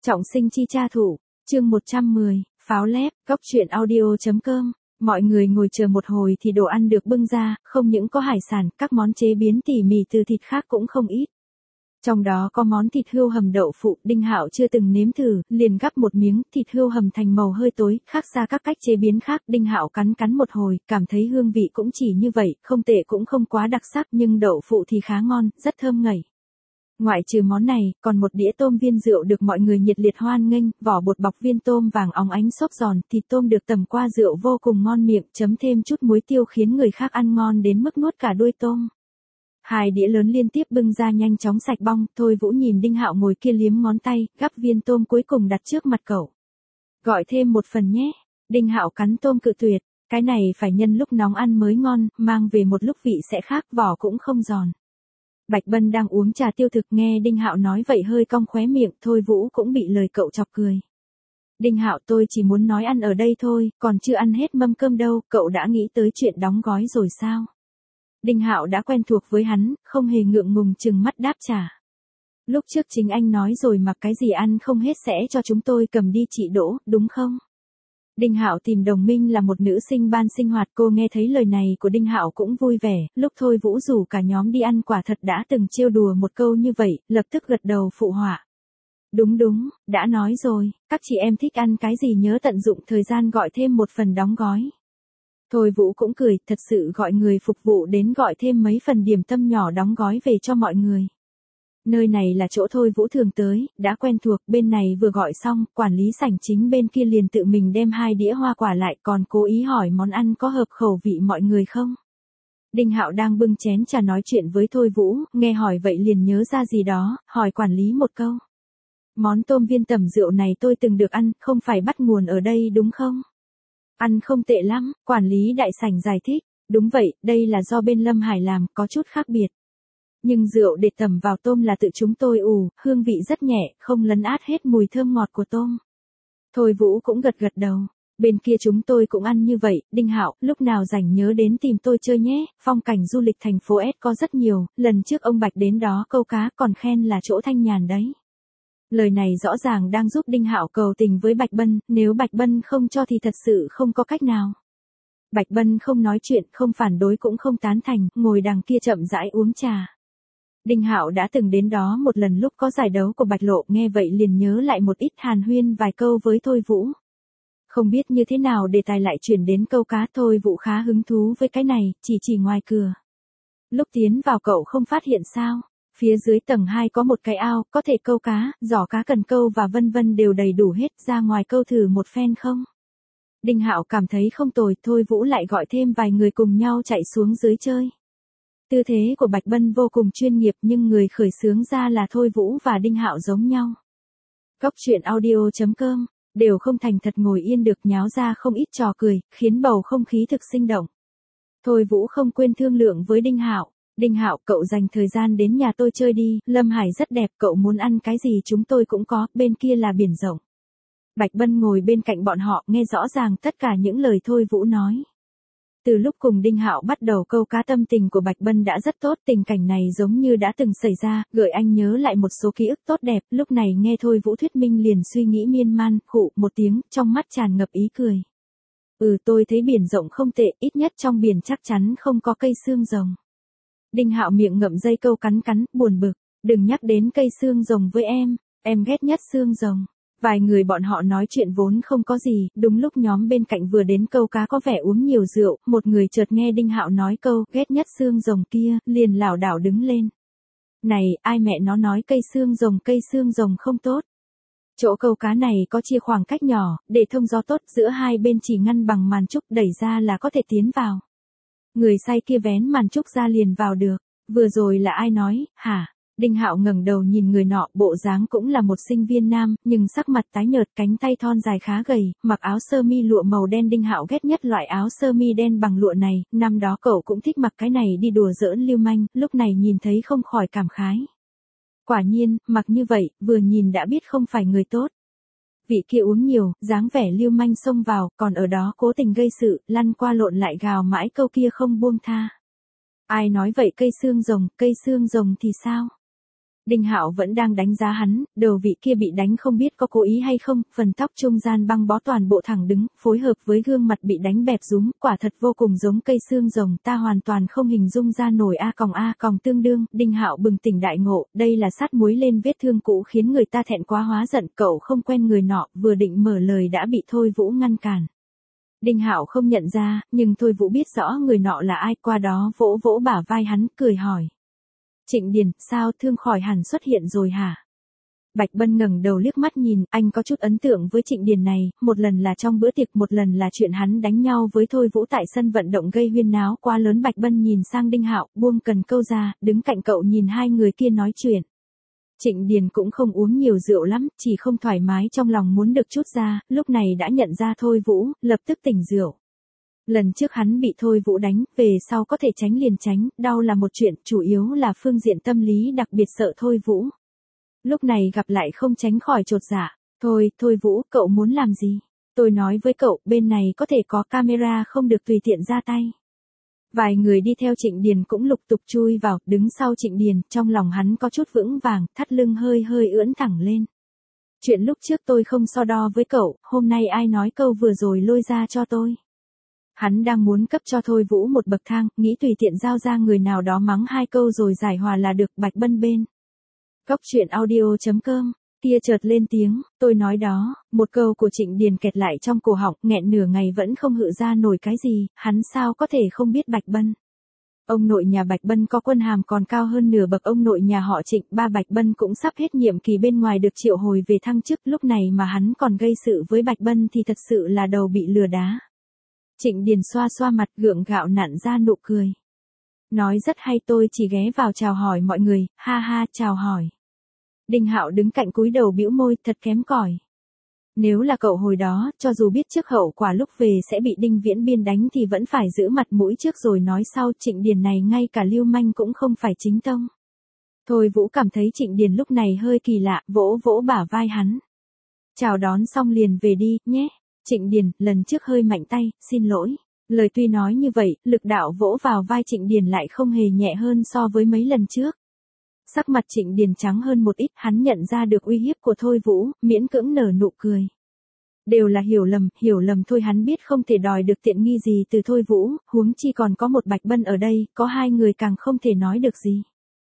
Trọng sinh chi cha thủ, chương 110, pháo lép, góc truyện audio.com. Mọi người ngồi chờ một hồi thì đồ ăn được bưng ra, không những có hải sản, các món chế biến tỉ mỉ từ thịt khác cũng không ít. Trong đó có món thịt hươu hầm đậu phụ, Đinh Hạo chưa từng nếm thử, liền gắp một miếng, thịt hươu hầm thành màu hơi tối, khác xa các cách chế biến khác. Đinh Hạo cắn một hồi, cảm thấy hương vị cũng chỉ như vậy, không tệ cũng không quá đặc sắc, nhưng đậu phụ thì khá ngon, rất thơm ngậy. Ngoại trừ món này, còn một đĩa tôm viên rượu được mọi người nhiệt liệt hoan nghênh, vỏ bột bọc viên tôm vàng óng ánh xốp giòn, thịt tôm được tẩm qua rượu vô cùng ngon miệng, chấm thêm chút muối tiêu khiến người khác ăn ngon đến mức nuốt cả đuôi tôm. Hai đĩa lớn liên tiếp bưng ra nhanh chóng sạch bong, Thôi Vũ nhìn Đinh Hạo ngồi kia liếm ngón tay, gắp viên tôm cuối cùng đặt trước mặt cậu. Gọi thêm một phần nhé. Đinh Hạo cắn tôm cự tuyệt, cái này phải nhân lúc nóng ăn mới ngon, mang về một lúc vị sẽ khác, vỏ cũng không giòn. Bạch Bân đang uống trà tiêu thực nghe Đinh Hạo nói vậy hơi cong khóe miệng, Thôi Vũ cũng bị lời cậu chọc cười. Đinh Hạo, tôi chỉ muốn nói ăn ở đây thôi, còn chưa ăn hết mâm cơm đâu, cậu đã nghĩ tới chuyện đóng gói rồi sao? Đinh Hạo đã quen thuộc với hắn, không hề ngượng ngùng chừng mắt đáp trả. Lúc trước chính anh nói rồi mà, cái gì ăn không hết sẽ cho chúng tôi cầm đi chị Đỗ, đúng không? Đinh Hạo tìm đồng minh là một nữ sinh ban sinh hoạt, cô nghe thấy lời này của Đinh Hạo cũng vui vẻ, lúc Thôi Vũ rủ cả nhóm đi ăn quả thật đã từng trêu đùa một câu như vậy, lập tức gật đầu phụ họa. Đúng, đã nói rồi, các chị em thích ăn cái gì nhớ tận dụng thời gian gọi thêm một phần đóng gói. Thôi Vũ cũng cười, thật sự gọi người phục vụ đến gọi thêm mấy phần điểm tâm nhỏ đóng gói về cho mọi người. Nơi này là chỗ Thôi Vũ thường tới, đã quen thuộc, bên này vừa gọi xong, quản lý sảnh chính bên kia liền tự mình đem 2 đĩa hoa quả lại, còn cố ý hỏi món ăn có hợp khẩu vị mọi người không. Đinh Hạo đang bưng chén trà nói chuyện với Thôi Vũ, nghe hỏi vậy liền nhớ ra gì đó, hỏi quản lý một câu. Món tôm viên tẩm rượu này tôi từng được ăn, không phải bắt nguồn ở đây đúng không? Ăn không tệ lắm, quản lý đại sảnh giải thích. Đúng vậy, đây là do bên Lâm Hải làm, có chút khác biệt. Nhưng rượu để tẩm vào tôm là tự chúng tôi ủ, hương vị rất nhẹ, không lấn át hết mùi thơm ngọt của tôm. Thôi Vũ cũng gật đầu. Bên kia chúng tôi cũng ăn như vậy, Đinh Hạo, lúc nào rảnh nhớ đến tìm tôi chơi nhé, phong cảnh du lịch thành phố S có rất nhiều, lần trước ông Bạch đến đó câu cá còn khen là chỗ thanh nhàn đấy. Lời này rõ ràng đang giúp Đinh Hạo cầu tình với Bạch Bân, nếu Bạch Bân không cho thì thật sự không có cách nào. Bạch Bân không nói chuyện, không phản đối cũng không tán thành, ngồi đằng kia chậm rãi uống trà. Đinh Hạo đã từng đến đó một lần lúc có giải đấu của Bạch Lộ, nghe vậy liền nhớ lại một ít, hàn huyên vài câu với Thôi Vũ. Không biết như thế nào đề tài lại chuyển đến câu cá, Thôi Vũ khá hứng thú với cái này, chỉ ngoài cửa. Lúc tiến vào cậu không phát hiện sao? Phía dưới tầng 2 có một cái ao, có thể câu cá, giỏ cá cần câu và vân vân đều đầy đủ hết, ra ngoài câu thử một phen không? Đinh Hạo cảm thấy không tồi, Thôi Vũ lại gọi thêm vài người cùng nhau chạy xuống dưới chơi. Tư thế của Bạch Bân vô cùng chuyên nghiệp nhưng người khởi xướng ra là Thôi Vũ và Đinh Hạo giống nhau. Góc truyện audio.com, đều không thành thật ngồi yên được, nháo ra không ít trò cười, khiến bầu không khí thực sinh động. Thôi Vũ không quên thương lượng với Đinh Hạo. Đinh Hạo, cậu dành thời gian đến nhà tôi chơi đi, Lâm Hải rất đẹp, cậu muốn ăn cái gì chúng tôi cũng có, bên kia là biển rộng. Bạch Bân ngồi bên cạnh bọn họ, nghe rõ ràng tất cả những lời Thôi Vũ nói. Từ lúc cùng Đinh Hạo bắt đầu câu cá, tâm tình của Bạch Bân đã rất tốt, tình cảnh này giống như đã từng xảy ra, gợi anh nhớ lại một số ký ức tốt đẹp, lúc này nghe Thôi Vũ thuyết minh liền suy nghĩ miên man, khụ một tiếng, trong mắt tràn ngập ý cười. Tôi thấy biển rộng không tệ, ít nhất trong biển chắc chắn không có cây xương rồng. Đinh Hạo miệng ngậm dây câu cắn, buồn bực, đừng nhắc đến cây xương rồng với em ghét nhất xương rồng. Vài người bọn họ nói chuyện vốn không có gì, đúng lúc nhóm bên cạnh vừa đến câu cá có vẻ uống nhiều rượu, một người chợt nghe Đinh Hạo nói câu ghét nhất xương rồng kia, liền lảo đảo đứng lên. Này, ai mẹ nó nói cây xương rồng không tốt. Chỗ câu cá này có chia khoảng cách nhỏ, để thông gió tốt, giữa hai bên chỉ ngăn bằng màn trúc, đẩy ra là có thể tiến vào. Người say kia vén màn trúc ra liền vào được. Vừa rồi là ai nói, hả? Đinh Hạo ngẩng đầu nhìn người nọ, bộ dáng cũng là một sinh viên nam, nhưng sắc mặt tái nhợt, cánh tay thon dài khá gầy, mặc áo sơ mi lụa màu đen. Đinh Hạo ghét nhất loại áo sơ mi đen bằng lụa này, năm đó cậu cũng thích mặc cái này đi đùa giỡn lưu manh, lúc này nhìn thấy không khỏi cảm khái. Quả nhiên, mặc như vậy, vừa nhìn đã biết không phải người tốt. Vị kia uống nhiều, dáng vẻ lưu manh xông vào, còn ở đó cố tình gây sự, lăn qua lộn lại gào mãi câu kia không buông tha. Ai nói vậy, cây xương rồng thì sao? Đinh Hạo vẫn đang đánh giá hắn, đầu vị kia bị đánh không biết có cố ý hay không, phần tóc trung gian băng bó toàn bộ thẳng đứng, phối hợp với gương mặt bị đánh bẹp rúm, quả thật vô cùng giống cây xương rồng, ta hoàn toàn không hình dung ra nổi a còng tương đương. Đinh Hạo bừng tỉnh đại ngộ, đây là sát muối lên vết thương cũ khiến người ta thẹn quá hóa giận, cậu không quen người nọ, vừa định mở lời đã bị Thôi Vũ ngăn cản. Đinh Hạo không nhận ra, nhưng Thôi Vũ biết rõ người nọ là ai, qua đó vỗ vỗ bả vai hắn, cười hỏi. Trịnh Điền, sao thương khỏi hẳn xuất hiện rồi hả? Bạch Bân ngẩng đầu liếc mắt nhìn, anh có chút ấn tượng với Trịnh Điền này, một lần là trong bữa tiệc, một lần là chuyện hắn đánh nhau với Thôi Vũ tại sân vận động gây huyên náo quá lớn. Bạch Bân nhìn sang Đinh Hạo, buông cần câu ra, đứng cạnh cậu nhìn hai người kia nói chuyện. Trịnh Điền cũng không uống nhiều rượu lắm, chỉ không thoải mái trong lòng muốn được chút ra, lúc này đã nhận ra Thôi Vũ, lập tức tỉnh rượu. Lần trước hắn bị Thôi Vũ đánh, về sau có thể tránh liền tránh, đau là một chuyện, chủ yếu là phương diện tâm lý đặc biệt sợ Thôi Vũ. Lúc này gặp lại không tránh khỏi chột dạ. Thôi Vũ, cậu muốn làm gì? Tôi nói với cậu, bên này có thể có camera không được tùy tiện ra tay. Vài người đi theo Trịnh Điền cũng lục tục chui vào, đứng sau Trịnh Điền, trong lòng hắn có chút vững vàng, thắt lưng hơi hơi ưỡn thẳng lên. Chuyện lúc trước tôi không so đo với cậu, hôm nay ai nói câu vừa rồi lôi ra cho tôi. Hắn đang muốn cấp cho Thôi Vũ một bậc thang, nghĩ tùy tiện giao ra người nào đó mắng hai câu rồi giải hòa là được. Bạch Bân bên Góc Chuyện Audio.com, kia chợt lên tiếng, tôi nói đó, một câu của Trịnh Điền kẹt lại trong cổ họng, nghẹn nửa ngày vẫn không hự ra nổi cái gì, hắn sao có thể không biết Bạch Bân. Ông nội nhà Bạch Bân có quân hàm còn cao hơn nửa bậc ông nội nhà họ Trịnh, ba Bạch Bân cũng sắp hết nhiệm kỳ bên ngoài được triệu hồi về thăng chức, lúc này mà hắn còn gây sự với Bạch Bân thì thật sự là đầu bị lừa đá. Trịnh Điền xoa xoa mặt gượng gạo nặn ra nụ cười. Nói rất hay, tôi chỉ ghé vào chào hỏi mọi người, ha ha, chào hỏi. Đinh Hạo đứng cạnh cúi đầu bĩu môi, thật kém cỏi. Nếu là cậu hồi đó, cho dù biết trước hậu quả lúc về sẽ bị Đinh Viễn Biên đánh thì vẫn phải giữ mặt mũi trước rồi nói sau. Trịnh Điền này ngay cả lưu manh cũng không phải chính tông. Thôi Vũ cảm thấy Trịnh Điền lúc này hơi kỳ lạ, vỗ vỗ bả vai hắn. Chào đón xong liền về đi, nhé. Trịnh Điền, lần trước hơi mạnh tay, xin lỗi. Lời tuy nói như vậy, lực đạo vỗ vào vai Trịnh Điền lại không hề nhẹ hơn so với mấy lần trước. Sắc mặt Trịnh Điền trắng hơn một ít, hắn nhận ra được uy hiếp của Thôi Vũ, miễn cưỡng nở nụ cười. Đều là hiểu lầm thôi, hắn biết không thể đòi được tiện nghi gì từ Thôi Vũ, huống chi còn có một Bạch Bân ở đây, có hai người càng không thể nói được gì.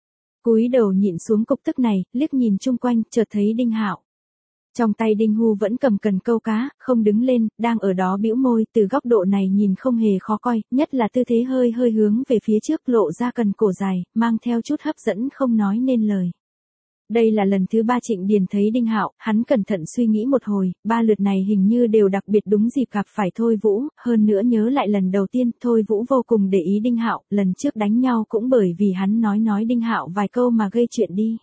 Cúi đầu nhịn xuống cục tức này, liếc nhìn chung quanh, chợt thấy Đinh Hạo. Trong tay Đinh Hu vẫn cầm cần câu cá, không đứng lên, đang ở đó bĩu môi, từ góc độ này nhìn không hề khó coi, nhất là tư thế hơi hơi hướng về phía trước lộ ra cần cổ dài, mang theo chút hấp dẫn không nói nên lời. Đây là lần thứ 3 Trịnh Điền thấy Đinh Hạo, hắn cẩn thận suy nghĩ một hồi, 3 lượt này hình như đều đặc biệt đúng dịp gặp phải Thôi Vũ, hơn nữa nhớ lại lần đầu tiên, Thôi Vũ vô cùng để ý Đinh Hạo, lần trước đánh nhau cũng bởi vì hắn nói Đinh Hạo vài câu mà gây chuyện đi.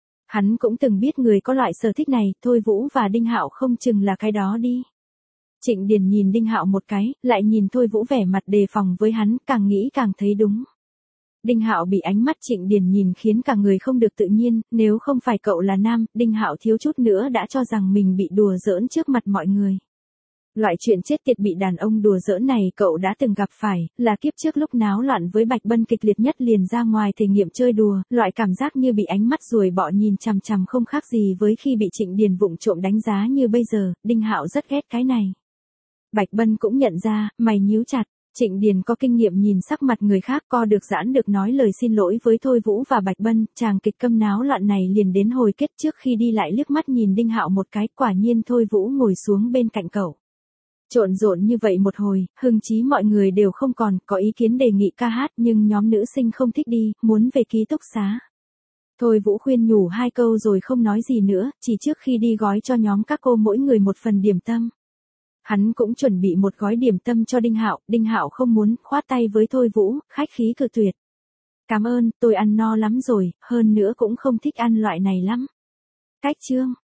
Hắn cũng từng biết người có loại sở thích này, Thôi Vũ và Đinh Hạo không chừng là cái đó đi. Trịnh Điền nhìn Đinh Hạo một cái, lại nhìn Thôi Vũ vẻ mặt đề phòng với hắn, càng nghĩ càng thấy đúng. Đinh Hạo bị ánh mắt Trịnh Điền nhìn khiến cả người không được tự nhiên, nếu không phải cậu là nam, Đinh Hạo thiếu chút nữa đã cho rằng mình bị đùa giỡn trước mặt mọi người. Loại chuyện chết tiệt bị đàn ông đùa giỡn này cậu đã từng gặp phải, là kiếp trước lúc náo loạn với Bạch Bân kịch liệt nhất liền ra ngoài thể nghiệm chơi đùa, loại cảm giác như bị ánh mắt ruồi bọ nhìn chằm chằm không khác gì với khi bị Trịnh Điền vụng trộm đánh giá như bây giờ, Đinh Hạo rất ghét cái này. Bạch Bân cũng nhận ra, mày nhíu chặt. Trịnh Điền có kinh nghiệm nhìn sắc mặt người khác, co được giãn được nói lời xin lỗi với Thôi Vũ và Bạch Bân, chàng kịch câm náo loạn này liền đến hồi kết. Trước khi đi lại liếc mắt nhìn Đinh Hạo một cái, quả nhiên Thôi Vũ ngồi xuống bên cạnh cậu. Trộn rộn như vậy một hồi, hưng chí mọi người đều không còn, có ý kiến đề nghị ca hát nhưng nhóm nữ sinh không thích đi, muốn về ký túc xá. Thôi Vũ khuyên nhủ hai câu rồi không nói gì nữa, chỉ trước khi đi gói cho nhóm các cô mỗi người một phần điểm tâm. Hắn cũng chuẩn bị một gói điểm tâm cho Đinh Hạo không muốn, khoát tay với Thôi Vũ, khách khí cự tuyệt. Cảm ơn, tôi ăn no lắm rồi, hơn nữa cũng không thích ăn loại này lắm. Cách chương